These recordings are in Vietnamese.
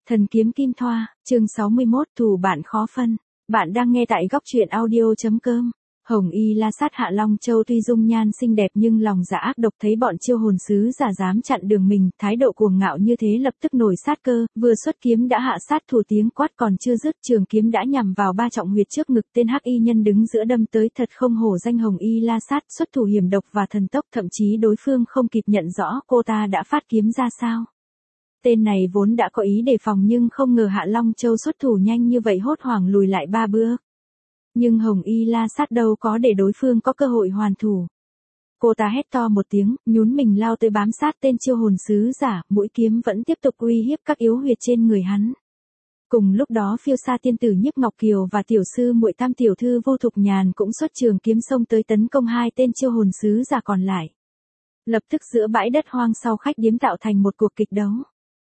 Thần kiếm kim thoa, chương 61, thù bạn khó phân. Bạn đang nghe tại góc truyện audio.com. Hồng Y La Sát Hạ Long Châu tuy dung nhan xinh đẹp nhưng lòng dạ ác độc, thấy bọn chiêu hồn sứ giả dám chặn đường mình, thái độ cuồng ngạo như thế lập tức nổi sát cơ, vừa xuất kiếm đã hạ sát thủ, tiếng quát còn chưa dứt, trường kiếm đã nhằm vào ba trọng huyệt trước ngực tên hắc y nhân đứng giữa đâm tới, thật không hổ danh Hồng Y La Sát, xuất thủ hiểm độc và thần tốc, thậm chí đối phương không kịp nhận rõ cô ta đã phát kiếm ra sao. Tên này vốn đã có ý đề phòng nhưng không ngờ Hạ Long Châu xuất thủ nhanh như vậy, hốt hoảng lùi lại ba bước. Nhưng Hồng Y La Sát đâu có để đối phương có cơ hội hoàn thủ. Cô ta hét to một tiếng, nhún mình lao tới bám sát tên chiêu hồn sứ giả, mũi kiếm vẫn tiếp tục uy hiếp các yếu huyệt trên người hắn. Cùng lúc đó Phiêu Sa tiên tử Nhiếp Ngọc Kiều và tiểu sư muội Tam tiểu thư Vô Thục Nhàn cũng xuất trường kiếm xông tới tấn công hai tên chiêu hồn sứ giả còn lại. Lập tức giữa bãi đất hoang sau khách điếm tạo thành một cuộc kịch đấu.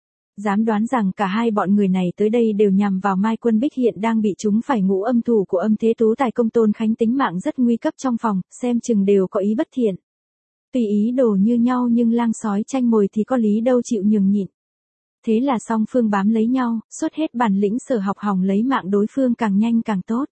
Dám đoán rằng cả hai bọn người này tới đây đều nhằm vào Mai Quân Bích hiện đang bị chúng phải ngũ âm thủ của Âm Thế Tú Tài Công Tôn Khánh, tính mạng rất nguy cấp trong phòng, xem chừng đều có ý bất thiện. Tùy ý đồ như nhau nhưng lang sói tranh mồi thì có lý đâu chịu nhường nhịn. Thế là song phương bám lấy nhau, xuất hết bản lĩnh sở học hòng lấy mạng đối phương càng nhanh càng tốt.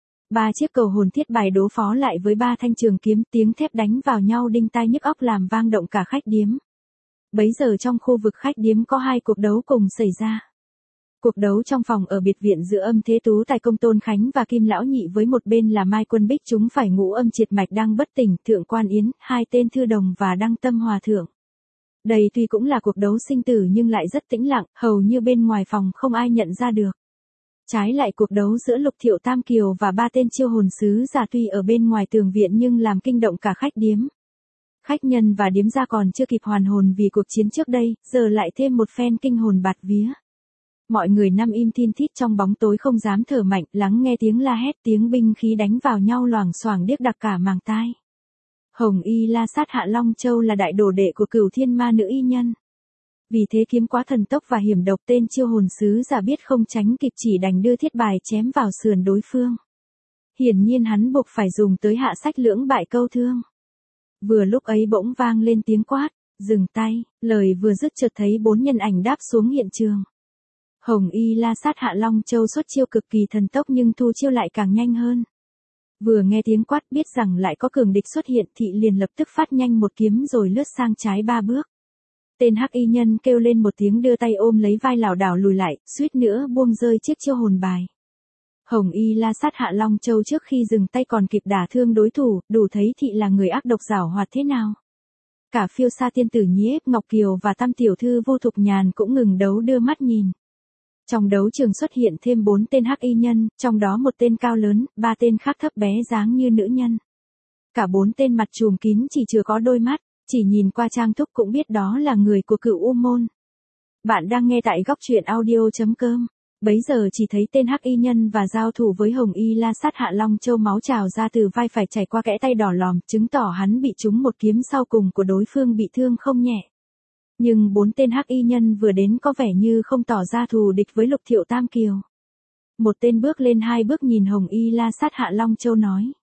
Ba chiếc cầu hồn thiết bài đối phó lại với ba thanh trường kiếm, tiếng thép đánh vào nhau đinh tai nhức óc làm vang động cả khách điếm. Bấy giờ trong khu vực khách điếm có hai cuộc đấu cùng xảy ra. Cuộc đấu trong phòng ở biệt viện giữa Âm Thế Tú Tài Công Tôn Khánh và Kim Lão Nhị, với một bên là Mai Quân Bích chúng phải ngũ âm triệt mạch đang bất tỉnh, Thượng Quan Yến, hai tên thư đồng và Đăng Tâm Hòa Thượng. Đây tuy cũng là cuộc đấu sinh tử nhưng lại rất tĩnh lặng, hầu như bên ngoài phòng không ai nhận ra được. Trái lại cuộc đấu giữa Lục Thiệu Tam Kiều và ba tên chiêu hồn sứ giả tuy ở bên ngoài tường viện nhưng làm kinh động cả khách điếm. Khách nhân và điếm gia còn chưa kịp hoàn hồn vì cuộc chiến trước đây, giờ lại thêm một phen kinh hồn bạt vía. Mọi người nằm im thin thít trong bóng tối không dám thở mạnh, lắng nghe tiếng la hét, tiếng binh khí đánh vào nhau loảng xoảng điếc đặc cả màng tai. Hồng Y La Sát Hạ Long Châu là đại đồ đệ của Cửu Thiên Ma Nữ y nhân. Vì thế kiếm quá thần tốc và hiểm độc, tên chiêu hồn sứ giả biết không tránh kịp chỉ đành đưa thiết bài chém vào sườn đối phương. Hiển nhiên hắn buộc phải dùng tới hạ sách lưỡng bại câu thương. Vừa lúc ấy bỗng vang lên tiếng quát, dừng tay, lời vừa dứt chợt thấy bốn nhân ảnh đáp xuống hiện trường. Hồng Y La Sát Hạ Long Châu xuất chiêu cực kỳ thần tốc nhưng thu chiêu lại càng nhanh hơn. Vừa nghe tiếng quát biết rằng lại có cường địch xuất hiện, thị liền lập tức phát nhanh một kiếm rồi lướt sang trái ba bước. Tên hắc y nhân kêu lên một tiếng đưa tay ôm lấy vai lảo đảo lùi lại, suýt nữa buông rơi chiếc chiêu hồn bài. Hồng Y La Sát Hạ Long Châu trước khi dừng tay còn kịp đả thương đối thủ, đủ thấy thị là người ác độc giảo hoạt thế nào. Cả Phiêu Sa tiên tử Nhiếp Ngọc Kiều và Tam tiểu thư Vô Thục Nhàn cũng ngừng đấu đưa mắt nhìn. Trong đấu trường xuất hiện thêm 4 tên hắc y nhân, trong đó một tên cao lớn, 3 tên khác thấp bé dáng như nữ nhân. Cả 4 tên mặt trùm kín chỉ chừa có đôi mắt, chỉ nhìn qua trang thúc cũng biết đó là người của Cửu U môn. Bạn đang nghe tại góc truyện audio.com. Bấy giờ chỉ thấy tên hắc y nhân và giao thủ với Hồng Y La Sát Hạ Long Châu, máu trào ra từ vai phải chảy qua kẽ tay đỏ lòm, chứng tỏ hắn bị trúng một kiếm sau cùng của đối phương bị thương không nhẹ. Nhưng 4 tên hắc y nhân vừa đến có vẻ như không tỏ ra thù địch với Lục Thiệu Tam Kiều. Một tên bước lên 2 bước nhìn Hồng Y La Sát Hạ Long Châu nói.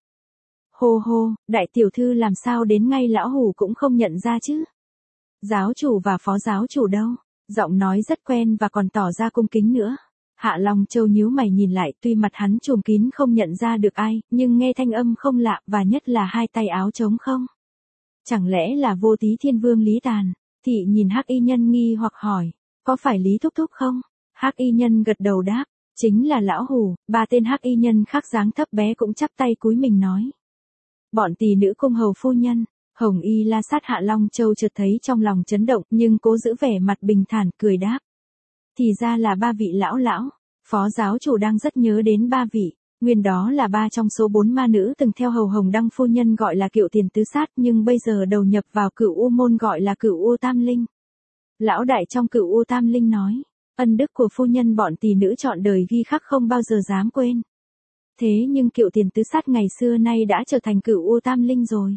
Hô hô, đại tiểu thư làm sao đến ngay lão hủ cũng không nhận ra chứ? Giáo chủ và phó giáo chủ đâu? Giọng nói rất quen và còn tỏ ra cung kính nữa. Hạ Long Châu nhíu mày nhìn lại, tuy mặt hắn trùm kín không nhận ra được ai, nhưng nghe thanh âm không lạ, và nhất là hai tay áo trống không. Chẳng lẽ là Vô Tí Thiên Vương Lý Tàn? Thị nhìn hắc y nhân nghi hoặc hỏi, có phải Lý Thúc Thúc không? Hắc y nhân gật đầu đáp, chính là lão hủ. 3 tên hắc y nhân khác dáng thấp bé cũng chắp tay cúi mình nói. Bọn tỳ nữ cung hầu phu nhân. Hồng Y La Sát Hạ Long Châu chợt thấy trong lòng chấn động nhưng cố giữ vẻ mặt bình thản cười đáp. Thì ra là 3 vị lão. Phó giáo chủ đang rất nhớ đến 3 vị. Nguyên đó là 3 trong số 4 ma nữ từng theo hầu Hồng Đăng phu nhân gọi là Kiệu Tiền Tứ Sát, nhưng bây giờ đầu nhập vào Cửu U môn gọi là Cửu U Tam Linh. Lão đại trong Cửu U Tam Linh nói, ân đức của phu nhân bọn tỳ nữ trọn đời ghi khắc không bao giờ dám quên. Thế nhưng Kiệu Tiền Tứ Sát ngày xưa nay đã trở thành Cửu U Tam Linh rồi.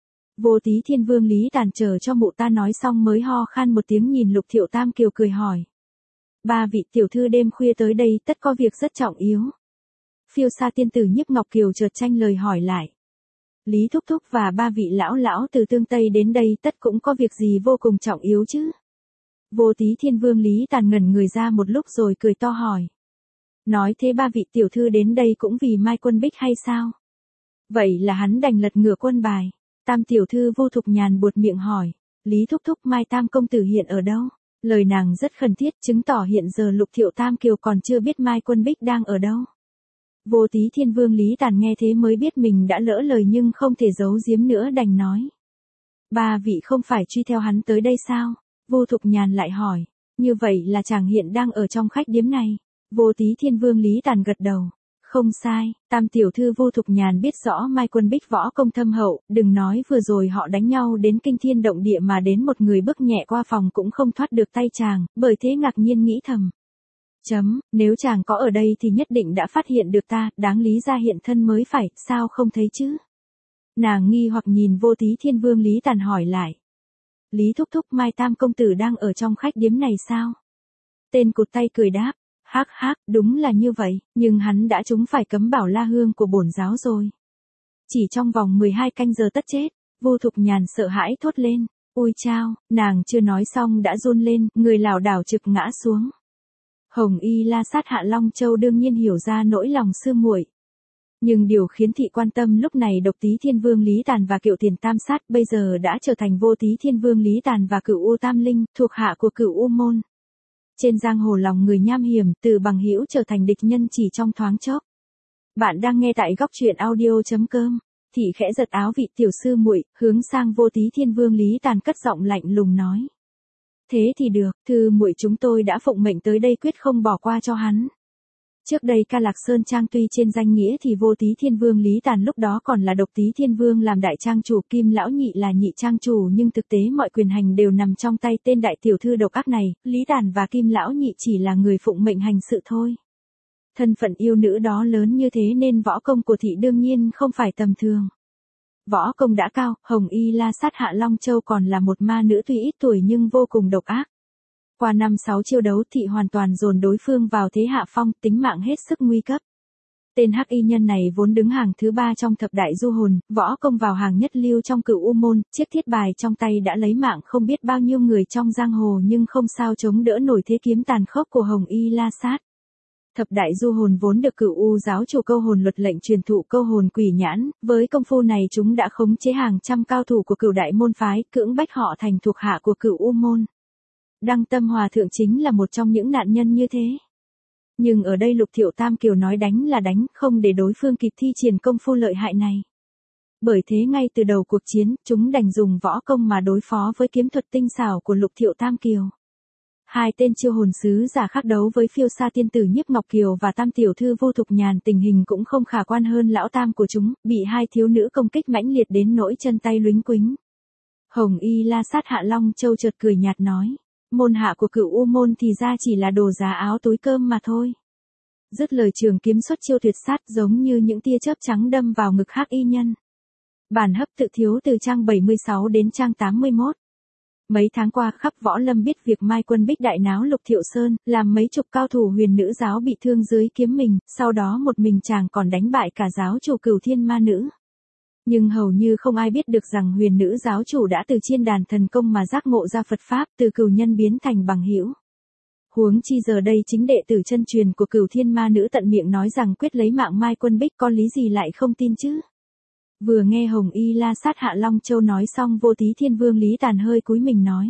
Vô Tí Thiên Vương Lý Tàn chờ cho mụ ta nói xong mới ho khan một tiếng nhìn Lục Thiệu Tam Kiều cười hỏi. 3 vị tiểu thư đêm khuya tới đây tất có việc rất trọng yếu. Phiêu Sa tiên tử Nhiếp Ngọc Kiều chợt tranh lời hỏi lại. Lý Thúc Thúc và 3 vị lão từ Tương Tây đến đây tất cũng có việc gì vô cùng trọng yếu chứ? Vô Tí Thiên Vương Lý Tàn ngẩn người ra một lúc rồi cười to hỏi. Nói thế ba vị tiểu thư đến đây cũng vì Mai Quân Bích hay sao? Vậy là hắn đành lật ngửa quân bài. Tam tiểu thư Vô Thục Nhàn buột miệng hỏi. Lý thúc thúc Mai Tam công tử hiện ở đâu? Lời nàng rất khẩn thiết chứng tỏ hiện giờ Lục Thiệu Tam Kiều còn chưa biết Mai Quân Bích đang ở đâu. Vô Tí Thiên Vương Lý Tàn nghe thế mới biết mình đã lỡ lời nhưng không thể giấu giếm nữa đành nói. Ba vị không phải truy theo hắn tới đây sao? Vô Thục Nhàn lại hỏi. Như vậy là chàng hiện đang ở trong khách điếm này. Vô Tí Thiên Vương Lý Tàn gật đầu. Không sai, Tam tiểu thư Vô Thục Nhàn biết rõ Mai Quân Bích võ công thâm hậu, đừng nói vừa rồi họ đánh nhau đến kinh thiên động địa mà đến một người bước nhẹ qua phòng cũng không thoát được tay chàng, bởi thế ngạc nhiên nghĩ thầm. Nếu chàng có ở đây thì nhất định đã phát hiện được ta, đáng lý ra hiện thân mới phải, sao không thấy chứ? Nàng nghi hoặc nhìn Vô Tí Thiên Vương Lý Tàn hỏi lại. Lý thúc thúc Mai Tam công tử đang ở trong khách điếm này sao? Tên cụt tay cười đáp. Hắc, đúng là như vậy, nhưng hắn đã trúng phải cấm bảo la hương của bổn giáo rồi. Chỉ trong vòng 12 canh giờ tất chết, Vô Thục Nhàn sợ hãi thốt lên. Ôi chao, nàng chưa nói xong đã run lên, người lảo đảo trực ngã xuống. Hồng Y La Sát Hạ Long Châu đương nhiên hiểu ra nỗi lòng sư muội. Nhưng điều khiến thị quan tâm lúc này Độc Tí Thiên Vương Lý Tàn và Cựu Tiền Tam Sát bây giờ đã trở thành Vô Tí Thiên Vương Lý Tàn và Cựu U Tam Linh, thuộc hạ của Cựu U Môn. Trên giang hồ lòng người nham hiểm, từ bằng hữu trở thành địch nhân chỉ trong thoáng chốc. Bạn đang nghe tại góc truyện audio.com. Thị khẽ giật áo vị tiểu sư muội, hướng sang Vô Tí Thiên Vương Lý Tàn cất giọng lạnh lùng nói. Thế thì được, thư muội chúng tôi đã phụng mệnh tới đây quyết không bỏ qua cho hắn. Trước đây Ca Lạc Sơn Trang tuy trên danh nghĩa thì Vô Tí Thiên Vương Lý Tàn lúc đó còn là Độc Tí Thiên Vương làm đại trang chủ, Kim Lão Nhị là nhị trang chủ, nhưng thực tế mọi quyền hành đều nằm trong tay tên đại tiểu thư độc ác này, Lý Tàn và Kim Lão Nhị chỉ là người phụng mệnh hành sự thôi. Thân phận yêu nữ đó lớn như thế nên võ công của thị đương nhiên không phải tầm thường. Võ công đã cao, Hồng Y La Sát Hạ Long Châu còn là một ma nữ tuy ít tuổi nhưng vô cùng độc ác. Qua 5-6 chiêu đấu thị hoàn toàn dồn đối phương vào thế hạ phong, tính mạng hết sức nguy cấp. Tên hắc y nhân này vốn đứng hàng thứ 3 trong thập đại du hồn, võ công vào hàng nhất lưu trong Cựu U Môn, chiếc thiết bài trong tay đã lấy mạng không biết bao nhiêu người trong giang hồ nhưng không sao chống đỡ nổi thế kiếm tàn khốc của Hồng Y La Sát. Thập đại du hồn vốn được Cựu U giáo chủ câu hồn luật lệnh truyền thụ câu hồn quỷ nhãn, với công phu này chúng đã khống chế hàng trăm cao thủ của Cựu đại môn phái, cưỡng bách họ thành thuộc hạ của Cựu U Môn. Đăng Tâm Hòa thượng chính là một trong những nạn nhân như thế. Nhưng ở đây Lục Thiệu Tam Kiều nói đánh là đánh, không để đối phương kịp thi triển công phu lợi hại này. Bởi thế ngay từ đầu cuộc chiến, chúng đành dùng võ công mà đối phó với kiếm thuật tinh xảo của Lục Thiệu Tam Kiều. Hai tên chiêu hồn sứ giả khác đấu với Phiêu Sa tiên tử Nhiếp Ngọc Kiều và Tam tiểu thư Vô Thục Nhàn, tình hình cũng không khả quan hơn lão tam của chúng, bị hai thiếu nữ công kích mãnh liệt đến nỗi chân tay luống quĩnh. Hồng Y La Sát Hạ Long Châu chợt cười nhạt nói. Môn hạ của Cựu U Môn thì ra chỉ là đồ giá áo túi cơm mà thôi. Dứt lời trường kiếm xuất chiêu tuyệt sát giống như những tia chớp trắng đâm vào ngực hắc y nhân. Bản hấp tự thiếu từ trang 76 đến trang 81. Mấy tháng qua khắp võ lâm biết việc Mai Quân Bích đại náo Lục Thiệu Sơn, làm mấy chục cao thủ huyền nữ giáo bị thương dưới kiếm mình, sau đó một mình chàng còn đánh bại cả giáo chủ Cửu Thiên Ma Nữ. Nhưng hầu như không ai biết được rằng huyền nữ giáo chủ đã từ chiên đàn thần công mà giác ngộ ra Phật Pháp, từ cừu nhân biến thành bằng hữu. Huống chi giờ đây chính đệ tử chân truyền của Cửu Thiên Ma Nữ tận miệng nói rằng quyết lấy mạng Mai Quân Bích, có lý gì lại không tin chứ? Vừa nghe Hồng Y La Sát Hạ Long Châu nói xong, Vô Tí Thiên Vương Lý Tàn hơi cúi mình nói.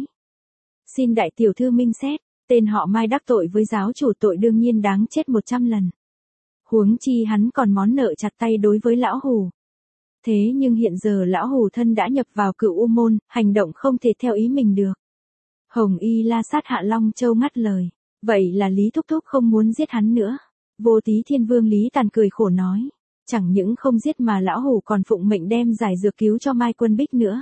Xin đại tiểu thư minh xét, tên họ Mai đắc tội với giáo chủ tội đương nhiên đáng chết 100 lần. Huống chi hắn còn món nợ chặt tay đối với lão hù. Thế nhưng hiện giờ lão hù thân đã nhập vào Cựu U Môn, hành động không thể theo ý mình được. Hồng Y La Sát Hạ Long Châu ngắt lời. Vậy là Lý thúc thúc không muốn giết hắn nữa. Vô Tí Thiên Vương Lý Tàn cười khổ nói. Chẳng những không giết mà lão hù còn phụng mệnh đem giải dược cứu cho Mai Quân Bích nữa.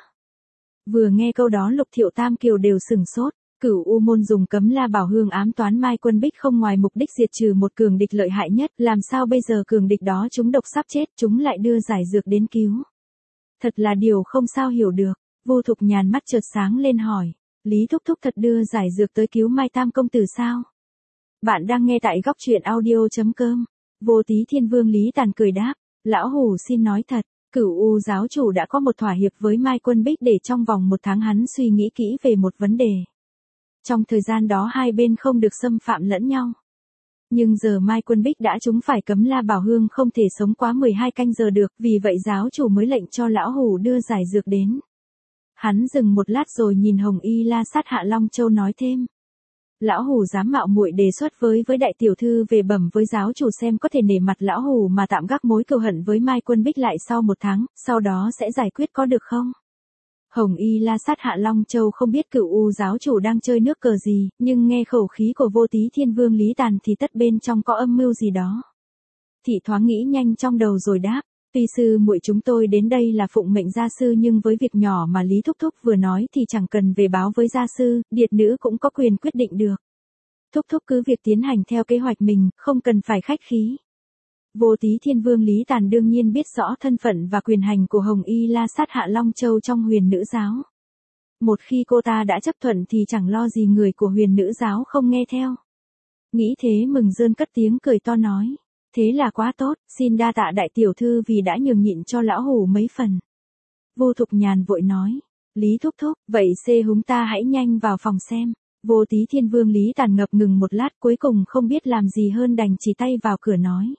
Vừa nghe câu đó Lục Thiệu Tam Kiều đều sửng sốt. Cửu U Môn dùng cấm la bảo hương ám toán Mai Quân Bích không ngoài mục đích diệt trừ một cường địch lợi hại nhất, làm sao bây giờ cường địch đó chúng độc sắp chết, chúng lại đưa giải dược đến cứu. Thật là điều không sao hiểu được. Vô Thục Nhàn mắt chợt sáng lên hỏi, Lý thúc thúc thật đưa giải dược tới cứu Mai Tam công tử sao? Bạn đang nghe tại góc truyện audio.com. Vô Tí Thiên Vương Lý Tàn cười đáp, lão hù xin nói thật, Cửu U giáo chủ đã có một thỏa hiệp với Mai Quân Bích để trong vòng 1 tháng hắn suy nghĩ kỹ về một vấn đề. Trong thời gian đó hai bên không được xâm phạm lẫn nhau. Nhưng giờ Mai Quân Bích đã trúng phải cấm La Bảo Hương không thể sống quá 12 canh giờ được, vì vậy giáo chủ mới lệnh cho lão hủ đưa giải dược đến. Hắn dừng một lát rồi nhìn Hồng Y La Sát Hạ Long Châu nói thêm. Lão hủ dám mạo muội đề xuất với đại tiểu thư về bẩm với giáo chủ xem có thể nể mặt lão hủ mà tạm gác mối cừu hận với Mai Quân Bích lại sau 1 tháng, sau đó sẽ giải quyết có được không? Hồng Y La Sát Hạ Long Châu không biết Cửu U giáo chủ đang chơi nước cờ gì, nhưng nghe khẩu khí của Vô Tí Thiên Vương Lý Tàn thì tất bên trong có âm mưu gì đó. Thị thoáng nghĩ nhanh trong đầu rồi đáp, tuy sư muội chúng tôi đến đây là phụng mệnh gia sư, nhưng với việc nhỏ mà Lý Thúc Thúc vừa nói thì chẳng cần về báo với gia sư, điệt nữ cũng có quyền quyết định được. Thúc Thúc cứ việc tiến hành theo kế hoạch mình, không cần phải khách khí. Vô Tí Thiên Vương Lý Tàn đương nhiên biết rõ thân phận và quyền hành của Hồng Y La Sát Hạ Long Châu trong Huyền Nữ giáo. Một khi cô ta đã chấp thuận thì chẳng lo gì người của Huyền Nữ giáo không nghe theo. Nghĩ thế Mừng Rơn cất tiếng cười to nói, thế là quá tốt, xin đa tạ đại tiểu thư vì đã nhường nhịn cho lão hủ mấy phần. Vô Thục Nhàn vội nói, Lý Thúc Thúc, vậy xê húng ta hãy nhanh vào phòng xem. Vô Tí Thiên Vương Lý Tàn ngập ngừng một lát cuối cùng không biết làm gì hơn đành chỉ tay vào cửa nói.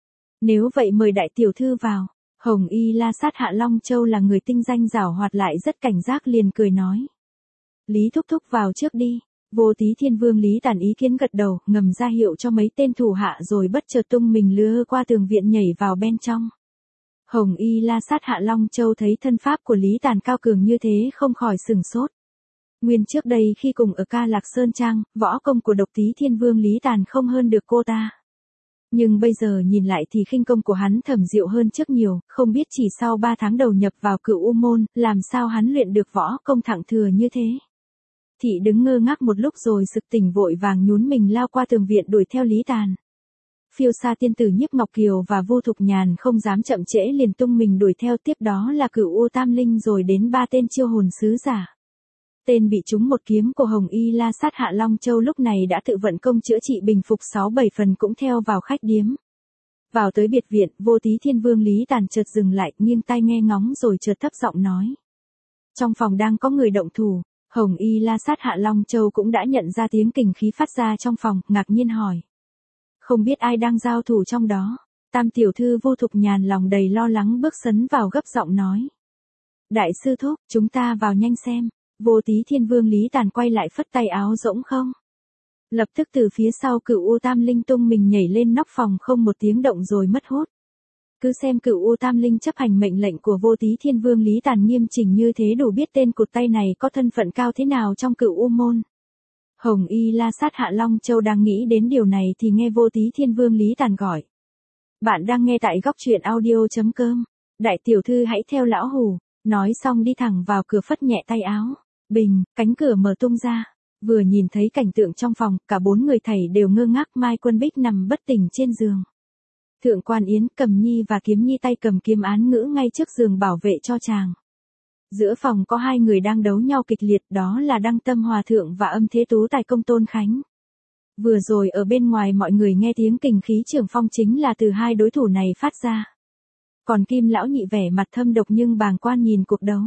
Nếu vậy mời đại tiểu thư vào. Hồng Y La Sát Hạ Long Châu là người tinh danh giảo hoạt lại rất cảnh giác liền cười nói. Lý Thúc Thúc vào trước đi. Vô Tí Thiên Vương Lý Tàn ý kiến gật đầu, ngầm ra hiệu cho mấy tên thủ hạ rồi bất chợt tung mình lưa qua tường viện nhảy vào bên trong. Hồng Y La Sát Hạ Long Châu thấy thân pháp của Lý Tàn cao cường như thế không khỏi sửng sốt. Nguyên trước đây khi cùng ở Ca Lạc Sơn Trang, võ công của Độc Tí Thiên Vương Lý Tàn không hơn được cô ta. Nhưng bây giờ nhìn lại thì khinh công của hắn thẩm diệu hơn trước nhiều, không biết chỉ sau 3 tháng đầu nhập vào Cửu U môn, làm sao hắn luyện được võ công thẳng thừa như thế. Thị đứng ngơ ngác một lúc rồi sực tỉnh vội vàng nhún mình lao qua tường viện đuổi theo Lý Tàn. Phiêu Sa tiên tử Nhiếp Ngọc Kiều và Vô Thục Nhàn không dám chậm trễ liền tung mình đuổi theo, tiếp đó là Cửu U Tam Linh rồi đến 3 tên chiêu hồn sứ giả. Tên bị trúng một kiếm của Hồng Y La Sát Hạ Long Châu lúc này đã tự vận công chữa trị bình phục 6-7 phần cũng theo vào khách điếm. Vào tới biệt viện, Vô Tí Thiên Vương Lý Tàn chợt dừng lại, nghiêng tai nghe ngóng rồi chợt thấp giọng nói. Trong phòng đang có người động thủ. Hồng Y La Sát Hạ Long Châu cũng đã nhận ra tiếng kình khí phát ra trong phòng, ngạc nhiên hỏi. Không biết ai đang giao thủ trong đó. Tam tiểu thư Vô Thục Nhàn lòng đầy lo lắng bước sấn vào gấp giọng nói. Đại sư thúc, chúng ta vào nhanh xem. Vô Tí Thiên Vương Lý Tàn quay lại phất tay áo rỗng không. Lập tức từ phía sau Cửu U Tam Linh tung mình nhảy lên nóc phòng không một tiếng động rồi mất hút. Cứ xem Cửu U Tam Linh chấp hành mệnh lệnh của Vô Tí Thiên Vương Lý Tàn nghiêm chỉnh như thế đủ biết tên cụt tay này có thân phận cao thế nào trong Cửu U môn. Hồng Y La Sát Hạ Long Châu đang nghĩ đến điều này thì nghe Vô Tí Thiên Vương Lý Tàn gọi. Bạn đang nghe tại góc truyện audio.com. Đại tiểu thư hãy theo lão hủ. Nói xong đi thẳng vào cửa phất nhẹ tay áo. Bình, cánh cửa mở tung ra. Vừa nhìn thấy cảnh tượng trong phòng, cả 4 người thầy đều ngơ ngác. Mai Quân Bích nằm bất tỉnh trên giường. Thượng quan Yến, Cầm Nhi và Kiếm Nhi tay cầm kiếm án ngữ ngay trước giường bảo vệ cho chàng. Giữa phòng có 2 người đang đấu nhau kịch liệt, đó là Đăng Tâm Hòa Thượng và Âm Thế Tú Tài Công Tôn Khánh. Vừa rồi ở bên ngoài mọi người nghe tiếng kình khí trường phong chính là từ 2 đối thủ này phát ra. Còn Kim lão nhị vẻ mặt thâm độc nhưng bàng quan nhìn cuộc đấu.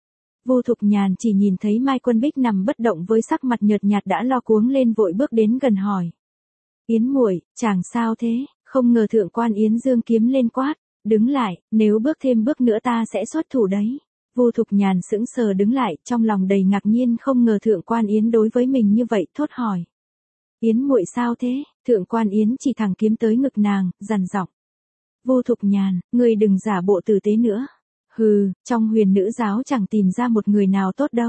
Vô Thục Nhàn chỉ nhìn thấy Mai Quân Bích nằm bất động với sắc mặt nhợt nhạt đã lo cuống lên vội bước đến gần hỏi. Yến muội, chàng sao thế? Không ngờ Thượng quan Yến giương kiếm lên quát. Đứng lại, nếu bước thêm bước nữa ta sẽ xuất thủ đấy. Vô Thục Nhàn sững sờ đứng lại, trong lòng đầy ngạc nhiên không ngờ Thượng quan Yến đối với mình như vậy, thốt hỏi. Yến muội sao thế? Thượng quan Yến chỉ thẳng kiếm tới ngực nàng, dằn giọng. Vô Thục Nhàn, ngươi đừng giả bộ tử tế nữa. Hừ, trong Huyền Nữ giáo chẳng tìm ra một người nào tốt đâu.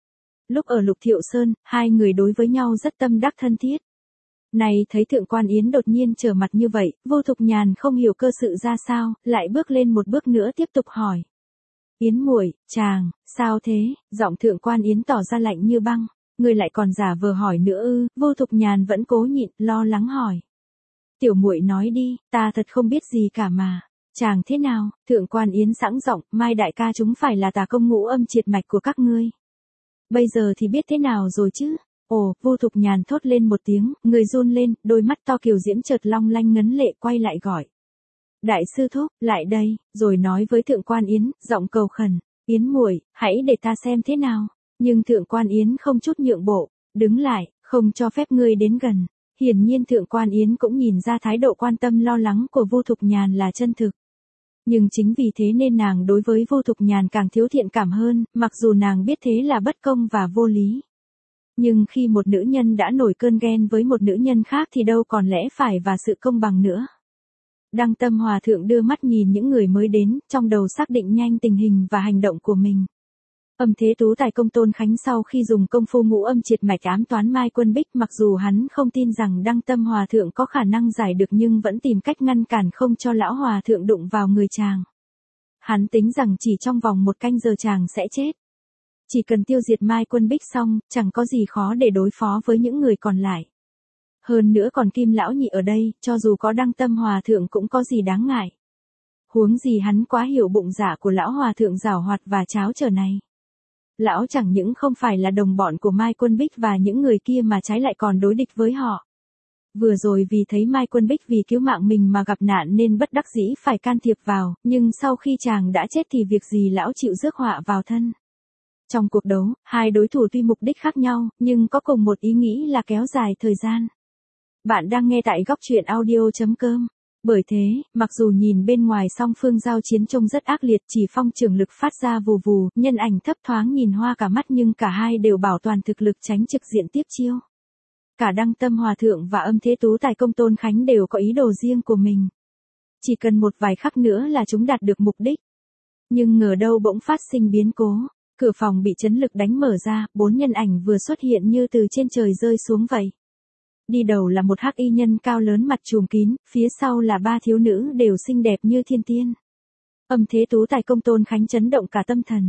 Lúc ở Lục Thiệu Sơn, 2 người đối với nhau rất tâm đắc thân thiết. Này thấy Thượng quan Yến đột nhiên trở mặt như vậy, Vô Thục Nhàn không hiểu cơ sự ra sao, lại bước lên một bước nữa tiếp tục hỏi. Yến muội, chàng, sao thế? Giọng Thượng quan Yến tỏ ra lạnh như băng. Người lại còn giả vờ hỏi nữa ư? Vô Thục Nhàn vẫn cố nhịn, lo lắng hỏi. Tiểu muội nói đi, ta thật không biết gì cả mà. Chàng thế nào? Thượng quan Yến sẵn giọng, Mai đại ca chúng phải là tà công ngũ âm triệt mạch của các ngươi. Bây giờ thì biết thế nào rồi chứ? Ồ, Vô Thục Nhàn thốt lên một tiếng, người run lên, đôi mắt to kiều diễm chợt long lanh ngấn lệ quay lại gọi. Đại sư thúc, lại đây, rồi nói với Thượng quan Yến, giọng cầu khẩn. Yến muội, hãy để ta xem thế nào. Nhưng Thượng quan Yến không chút nhượng bộ. Đứng lại, không cho phép ngươi đến gần. Hiển nhiên Thượng Quan Yến cũng nhìn ra thái độ quan tâm lo lắng của Vu Thục Nhàn là chân thực. Nhưng chính vì thế nên nàng đối với Vu Thục Nhàn càng thiếu thiện cảm hơn, mặc dù nàng biết thế là bất công và vô lý. Nhưng khi một nữ nhân đã nổi cơn ghen với một nữ nhân khác thì đâu còn lẽ phải và sự công bằng nữa. Đăng Tâm Hòa Thượng đưa mắt nhìn những người mới đến, trong đầu xác định nhanh tình hình và hành động của mình. Âm Thế Tú Tài Công Tôn Khánh sau khi dùng công phu ngũ âm triệt mạch ám toán Mai Quân Bích, mặc dù hắn không tin rằng Đăng Tâm Hòa Thượng có khả năng giải được nhưng vẫn tìm cách ngăn cản không cho lão Hòa Thượng đụng vào người chàng. Hắn tính rằng chỉ trong vòng 1 canh giờ chàng sẽ chết. Chỉ cần tiêu diệt Mai Quân Bích xong, chẳng có gì khó để đối phó với những người còn lại. Hơn nữa còn Kim Lão Nhị ở đây, cho dù có Đăng Tâm Hòa Thượng cũng có gì đáng ngại. Huống gì hắn quá hiểu bụng dạ của lão Hòa Thượng giảo hoạt và cháo trở này. Lão chẳng những không phải là đồng bọn của Mai Quân Bích và những người kia mà trái lại còn đối địch với họ. Vừa rồi vì thấy Mai Quân Bích vì cứu mạng mình mà gặp nạn nên bất đắc dĩ phải can thiệp vào, nhưng sau khi chàng đã chết thì việc gì lão chịu rước họa vào thân. Trong cuộc đấu, hai đối thủ tuy mục đích khác nhau, nhưng có cùng một ý nghĩ là kéo dài thời gian. Bạn đang nghe tại góc truyện audio.com. Bởi thế, mặc dù nhìn bên ngoài song phương giao chiến trông rất ác liệt, chỉ phong trường lực phát ra vù vù, nhân ảnh thấp thoáng nhìn hoa cả mắt nhưng cả hai đều bảo toàn thực lực tránh trực diện tiếp chiêu. Cả Đăng Tâm Hòa Thượng và Âm Thế Tú Tài Công Tôn Khánh đều có ý đồ riêng của mình. Chỉ cần một vài khắc nữa là chúng đạt được mục đích. Nhưng ngờ đâu bỗng phát sinh biến cố. Cửa phòng bị chấn lực đánh mở ra, 4 nhân ảnh vừa xuất hiện như từ trên trời rơi xuống vậy. Đi đầu là một hắc y nhân cao lớn mặt trùm kín, phía sau là 3 thiếu nữ đều xinh đẹp như thiên tiên. Âm Thế Tú Tài Công Tôn Khánh chấn động cả tâm thần.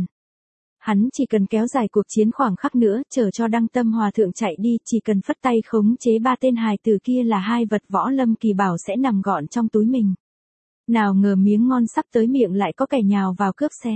Hắn chỉ cần kéo dài cuộc chiến khoảng khắc nữa, chờ cho Đăng Tâm Hòa Thượng chạy đi, chỉ cần phất tay khống chế 3 tên hài tử kia là 2 vật võ lâm kỳ bảo sẽ nằm gọn trong túi mình. Nào ngờ miếng ngon sắp tới miệng lại có kẻ nhào vào cướp xé.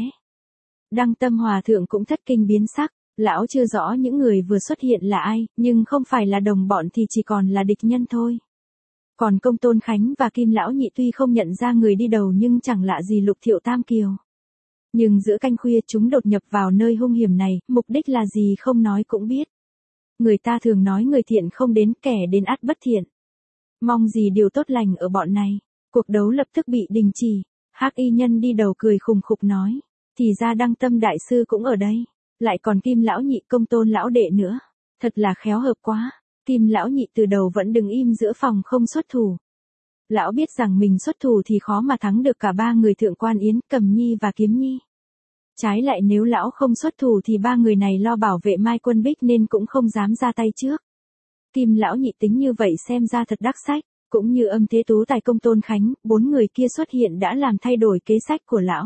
Đăng Tâm Hòa Thượng cũng thất kinh biến sắc, lão chưa rõ những người vừa xuất hiện là ai, nhưng không phải là đồng bọn thì chỉ còn là địch nhân thôi. Còn Công Tôn Khánh và Kim Lão Nhị tuy không nhận ra người đi đầu nhưng chẳng lạ gì Lục Thiệu Tam Kiều. Nhưng giữa canh khuya chúng đột nhập vào nơi hung hiểm này, mục đích là gì không nói cũng biết. Người ta thường nói người thiện không đến, kẻ đến ắt bất thiện. Mong gì điều tốt lành ở bọn này. Cuộc đấu lập tức bị đình chỉ. Hắc y nhân đi đầu cười khùng khục nói. Thì ra Đăng Tâm Đại Sư cũng ở đây. Lại còn Kim Lão Nhị Công Tôn Lão Đệ nữa. Thật là khéo hợp quá. Kim Lão Nhị từ đầu vẫn đứng im giữa phòng không xuất thủ. Lão biết rằng mình xuất thủ thì khó mà thắng được cả 3 người Thượng Quan Yến, Cầm Nhi và Kiếm Nhi. Trái lại nếu lão không xuất thủ thì 3 người này lo bảo vệ Mai Quân Bích nên cũng không dám ra tay trước. Kim Lão Nhị tính như vậy xem ra thật đắc sách, cũng như Âm Thế Tú Tài Công Tôn Khánh, 4 người kia xuất hiện đã làm thay đổi kế sách của lão.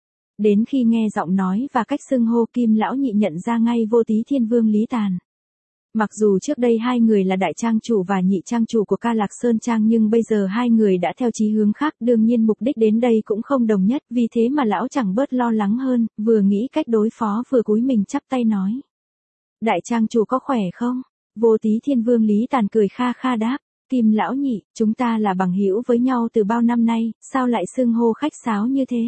Đến khi nghe giọng nói và cách xưng hô, Kim Lão Nhị nhận ra ngay Vô Tí Thiên Vương Lý Tàn. Mặc dù trước đây 2 người là đại trang chủ và nhị trang chủ của Ca Lạc Sơn Trang nhưng bây giờ 2 người đã theo chí hướng khác, đương nhiên mục đích đến đây cũng không đồng nhất, vì thế mà lão chẳng bớt lo lắng hơn, vừa nghĩ cách đối phó vừa cúi mình chắp tay nói. Đại trang chủ có khỏe không? Vô Tí Thiên Vương Lý Tàn cười kha kha đáp. Kim Lão Nhị, chúng ta là bằng hữu với nhau từ bao năm nay, sao lại xưng hô khách sáo như thế?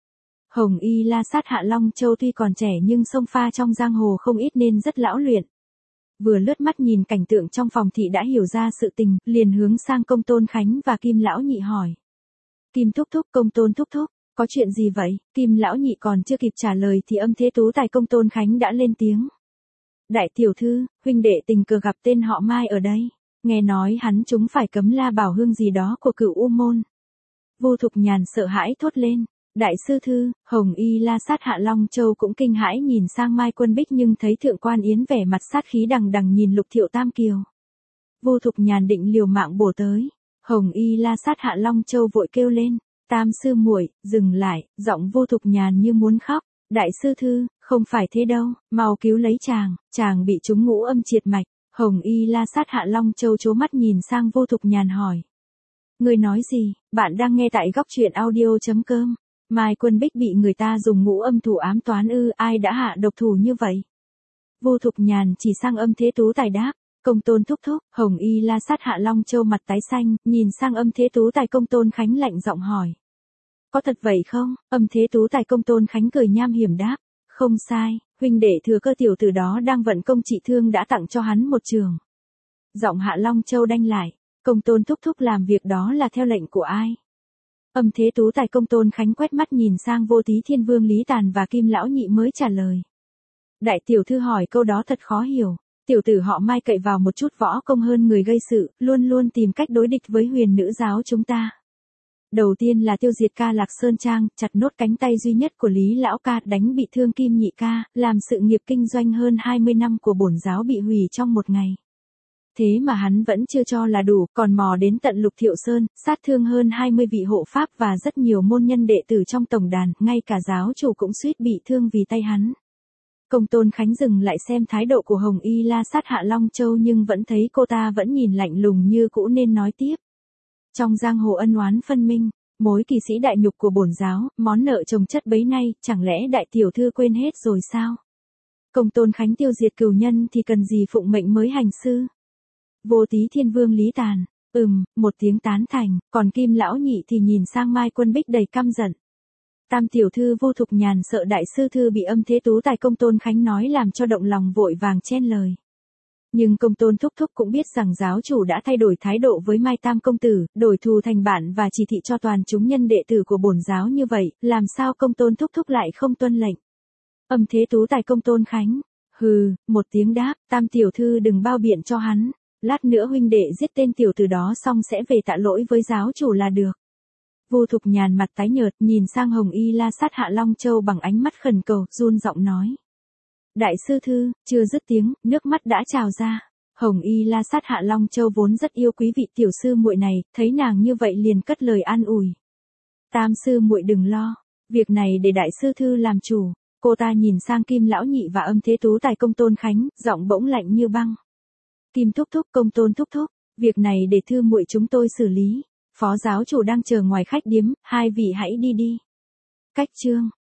Hồng Y La Sát Hạ Long Châu tuy còn trẻ nhưng sông pha trong giang hồ không ít nên rất lão luyện. Vừa lướt mắt nhìn cảnh tượng trong phòng thị đã hiểu ra sự tình, liền hướng sang Công Tôn Khánh và Kim Lão Nhị hỏi. Kim Thúc Thúc, Công Tôn Thúc Thúc, có chuyện gì vậy? Kim Lão Nhị còn chưa kịp trả lời thì Âm Thế Tú Tài Công Tôn Khánh đã lên tiếng. Đại tiểu thư, huynh đệ tình cờ gặp tên họ Mai ở đây. Nghe nói hắn chúng phải cấm la bảo hương gì đó của Cửu U Môn. Vu Thục Nhàn sợ hãi thốt lên. Đại sư thư, Hồng Y La Sát Hạ Long Châu cũng kinh hãi nhìn sang Mai Quân Bích nhưng thấy Thượng Quan Yến vẻ mặt sát khí đằng đằng nhìn Lục Thiệu Tam Kiều. Vu Thục Nhàn định liều mạng bổ tới. Hồng Y La Sát Hạ Long Châu vội kêu lên. Tam sư muội, dừng lại, giọng Vu Thục Nhàn như muốn khóc. Đại sư thư, không phải thế đâu, mau cứu lấy chàng bị trúng ngũ âm triệt mạch. Hồng Y La Sát Hạ Long Châu trố mắt nhìn sang Vu Thục Nhàn hỏi. Người nói gì? Bạn đang nghe tại góc truyện audio.com. Mai Quân Bích bị người ta dùng ngũ âm thủ ám toán ư, ai đã hạ độc thủ như vậy? Vu Thục Nhàn chỉ sang Âm Thế Tú Tài đáp. Công Tôn Thúc Thúc. Hồng Y La Sát Hạ Long Châu mặt tái xanh, nhìn sang Âm Thế Tú Tài Công Tôn Khánh lạnh giọng hỏi. Có thật vậy không? Âm Thế Tú Tài Công Tôn Khánh cười nham hiểm đáp. Không sai, huynh đệ thừa cơ tiểu tử đó đang vận công trị thương đã tặng cho hắn một trường. Giọng Hạ Long Châu đanh lại, Công Tôn thúc thúc làm việc đó là theo lệnh của ai? Âm Thế Tú Tài Công Tôn Khánh quét mắt nhìn sang Vô Tí Thiên Vương Lý Tàn và Kim Lão Nhị mới trả lời. Đại tiểu thư hỏi câu đó thật khó hiểu, tiểu tử họ Mai cậy vào một chút võ công hơn người gây sự, luôn luôn tìm cách đối địch với huyền nữ giáo chúng ta. Đầu tiên là tiêu diệt Ca Lạc Sơn Trang, chặt nốt cánh tay duy nhất của Lý Lão ca, đánh bị thương Kim Nhị ca, làm sự nghiệp kinh doanh hơn 20 năm của bổn giáo bị hủy trong một ngày. Thế mà hắn vẫn chưa cho là đủ, còn mò đến tận Lục Thiệu Sơn, sát thương hơn 20 vị hộ pháp và rất nhiều môn nhân đệ tử trong tổng đàn, ngay cả giáo chủ cũng suýt bị thương vì tay hắn. Công Tôn Khánh dừng lại xem thái độ của Hồng Y La Sát Hạ Long Châu nhưng vẫn thấy cô ta vẫn nhìn lạnh lùng như cũ nên nói tiếp. Trong giang hồ ân oán phân minh, mối kỳ sĩ đại nhục của bổn giáo, món nợ chồng chất bấy nay, chẳng lẽ đại tiểu thư quên hết rồi sao? Công Tôn Khánh tiêu diệt cừu nhân thì cần gì phụng mệnh mới hành sư? Vô Tí Thiên Vương Lý Tàn, một tiếng tán thành, còn Kim Lão Nhị thì nhìn sang Mai Quân Bích đầy căm giận. Tam tiểu thư Vô Thục Nhàn sợ đại sư thư bị Âm Thế Tú Tài Công Tôn Khánh nói làm cho động lòng vội vàng chen lời. Nhưng Công Tôn thúc thúc cũng biết rằng giáo chủ đã thay đổi thái độ với Mai Tam công tử, đổi thù thành bạn và chỉ thị cho toàn chúng nhân đệ tử của bổn giáo như vậy, làm sao Công Tôn thúc thúc lại không tuân lệnh? Âm Thế Tú Tài Công Tôn Khánh, hừ, một tiếng đáp, Tam tiểu thư đừng bao biện cho hắn, lát nữa huynh đệ giết tên tiểu tử đó xong sẽ về tạ lỗi với giáo chủ là được. Vô Thục Nhàn mặt tái nhợt, nhìn sang Hồng Y La Sát Hạ Long Châu bằng ánh mắt khẩn cầu, run giọng nói. Đại sư thư, chưa dứt tiếng, nước mắt đã trào ra. Hồng Y La Sát Hạ Long Châu vốn rất yêu quý vị tiểu sư muội này, thấy nàng như vậy liền cất lời an ủi. Tam sư muội đừng lo, việc này để đại sư thư làm chủ. Cô ta nhìn sang Kim Lão Nhị và Âm Thế Tú Tài Công Tôn Khánh, giọng bỗng lạnh như băng. Kim thúc thúc, Công Tôn thúc thúc, việc này để thư muội chúng tôi xử lý. Phó giáo chủ đang chờ ngoài khách điếm, hai vị hãy đi đi. Cách chương